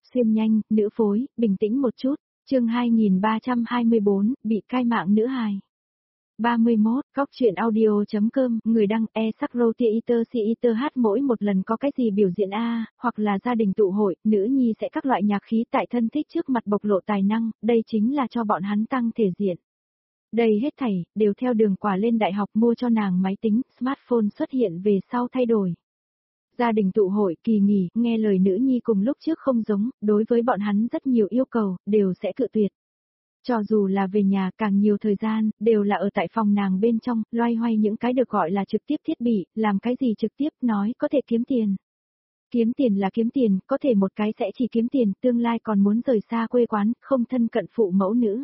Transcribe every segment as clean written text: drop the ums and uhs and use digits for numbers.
xuyên nhanh, nữ phối, bình tĩnh một chút. Chương 2324, bị cai mạng nữ hài. 31, Cóc truyện audio.com, người đăng e-sắc-rô-tia-iter-si-iter hát mỗi một lần có cái gì biểu diễn hoặc là gia đình tụ hội, nữ nhi sẽ các loại nhạc khí tại thân thích trước mặt bộc lộ tài năng, đây chính là cho bọn hắn tăng thể diện. Đây hết thảy, đều theo Đường Quả lên đại học mua cho nàng máy tính, smartphone xuất hiện về sau thay đổi. Gia đình tụ hội, kỳ nghỉ, nghe lời nữ nhi cùng lúc trước không giống, đối với bọn hắn rất nhiều yêu cầu, đều sẽ cự tuyệt. Cho dù là về nhà càng nhiều thời gian, đều là ở tại phòng nàng bên trong, loay hoay những cái được gọi là trực tiếp thiết bị, làm cái gì trực tiếp nói có thể kiếm tiền. Kiếm tiền là kiếm tiền, có thể một cái sẽ chỉ kiếm tiền, tương lai còn muốn rời xa quê quán, không thân cận phụ mẫu nữ.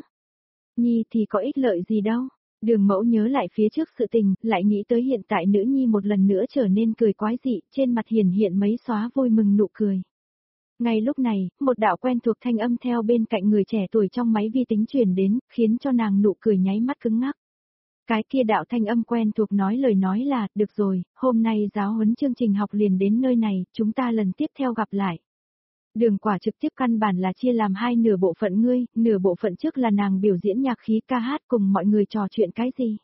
Nhi thì có ích lợi gì đâu. Đường Mẫu nhớ lại phía trước sự tình, lại nghĩ tới hiện tại nữ nhi một lần nữa trở nên cười quái dị, trên mặt hiện mấy xóa vui mừng nụ cười. Ngay lúc này, một đạo quen thuộc thanh âm theo bên cạnh người trẻ tuổi trong máy vi tính truyền đến, khiến cho nàng nụ cười nháy mắt cứng ngắc. Cái kia đạo thanh âm quen thuộc nói lời nói là, được rồi, hôm nay giáo huấn chương trình học liền đến nơi này, chúng ta lần tiếp theo gặp lại. Đường Quả trực tiếp căn bản là chia làm hai nửa bộ phận ngươi, nửa bộ phận trước là nàng biểu diễn nhạc khí ca hát cùng mọi người trò chuyện cái gì.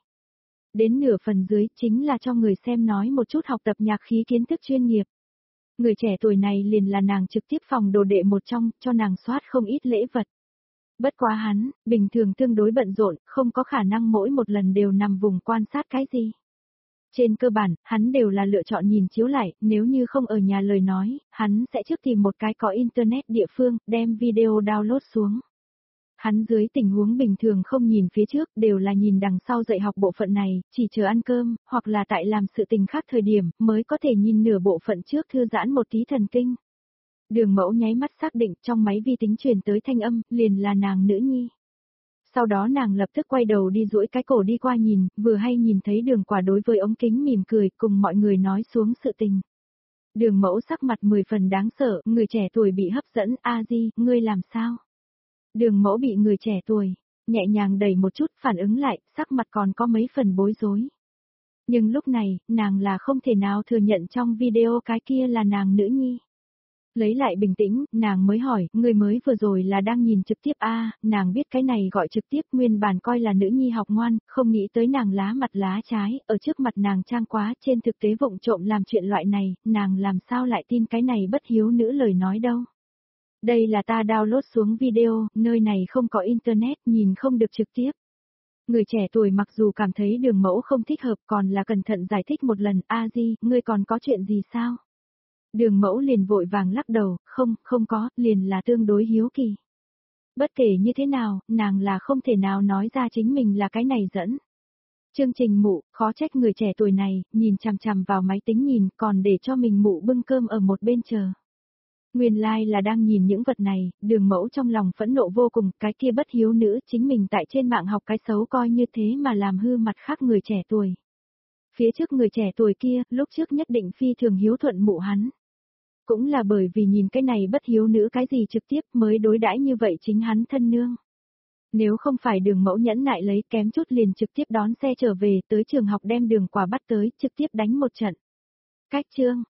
Đến nửa phần dưới chính là cho người xem nói một chút học tập nhạc khí kiến thức chuyên nghiệp. Người trẻ tuổi này liền là nàng trực tiếp phòng đồ đệ một trong, cho nàng soát không ít lễ vật. Bất quá hắn, bình thường tương đối bận rộn, không có khả năng mỗi một lần đều nằm vùng quan sát cái gì. Trên cơ bản, hắn đều là lựa chọn nhìn chiếu lại, nếu như không ở nhà lời nói, hắn sẽ trước tìm một cái có internet địa phương, đem video download xuống. Hắn dưới tình huống bình thường không nhìn phía trước, đều là nhìn đằng sau dạy học bộ phận này, chỉ chờ ăn cơm, hoặc là tại làm sự tình khác thời điểm, mới có thể nhìn nửa bộ phận trước thư giãn một tí thần kinh. Đường Mẫu nháy mắt xác định trong máy vi tính truyền tới thanh âm, liền là nàng nữ nhi. Sau đó nàng lập tức quay đầu đi duỗi cái cổ đi qua nhìn, vừa hay nhìn thấy Đường Quả đối với ống kính mỉm cười cùng mọi người nói xuống sự tình. Đường Mẫu sắc mặt 10 phần đáng sợ, người trẻ tuổi bị hấp dẫn, a di, ngươi làm sao? Đường Mẫu bị người trẻ tuổi, nhẹ nhàng đẩy một chút phản ứng lại, sắc mặt còn có mấy phần bối rối. Nhưng lúc này, nàng là không thể nào thừa nhận trong video cái kia là nàng nữ nhi. Lấy lại bình tĩnh, nàng mới hỏi, người mới vừa rồi là đang nhìn trực tiếp nàng biết cái này gọi trực tiếp nguyên bản coi là nữ nhi học ngoan, không nghĩ tới nàng lá mặt lá trái, ở trước mặt nàng trang quá, trên thực tế vụng trộm làm chuyện loại này, nàng làm sao lại tin cái này bất hiếu nữ lời nói đâu. Đây là ta download xuống video, nơi này không có internet, nhìn không được trực tiếp. Người trẻ tuổi mặc dù cảm thấy Đường Mẫu không thích hợp còn là cẩn thận giải thích một lần, di, ngươi còn có chuyện gì sao? Đường Mẫu liền vội vàng lắc đầu, không có, liền là tương đối hiếu kỳ. Bất kể như thế nào, nàng là không thể nào nói ra chính mình là cái này dẫn. Chương trình mụ, khó trách người trẻ tuổi này, nhìn chằm chằm vào máy tính nhìn, còn để cho mình mụ bưng cơm ở một bên chờ. Nguyên lai là đang nhìn những vật này, Đường Mẫu trong lòng phẫn nộ vô cùng, cái kia bất hiếu nữ chính mình tại trên mạng học cái xấu coi như thế mà làm hư mặt khác người trẻ tuổi. Phía trước người trẻ tuổi kia, lúc trước nhất định phi thường hiếu thuận mụ hắn. Cũng là bởi vì nhìn cái này bất hiếu nữ cái gì trực tiếp mới đối đãi như vậy chính hắn thân nương. Nếu không phải Đường Mẫu nhẫn nại lấy kém chút liền trực tiếp đón xe trở về tới trường học đem Đường Quả bắt tới trực tiếp đánh một trận. Cách chương,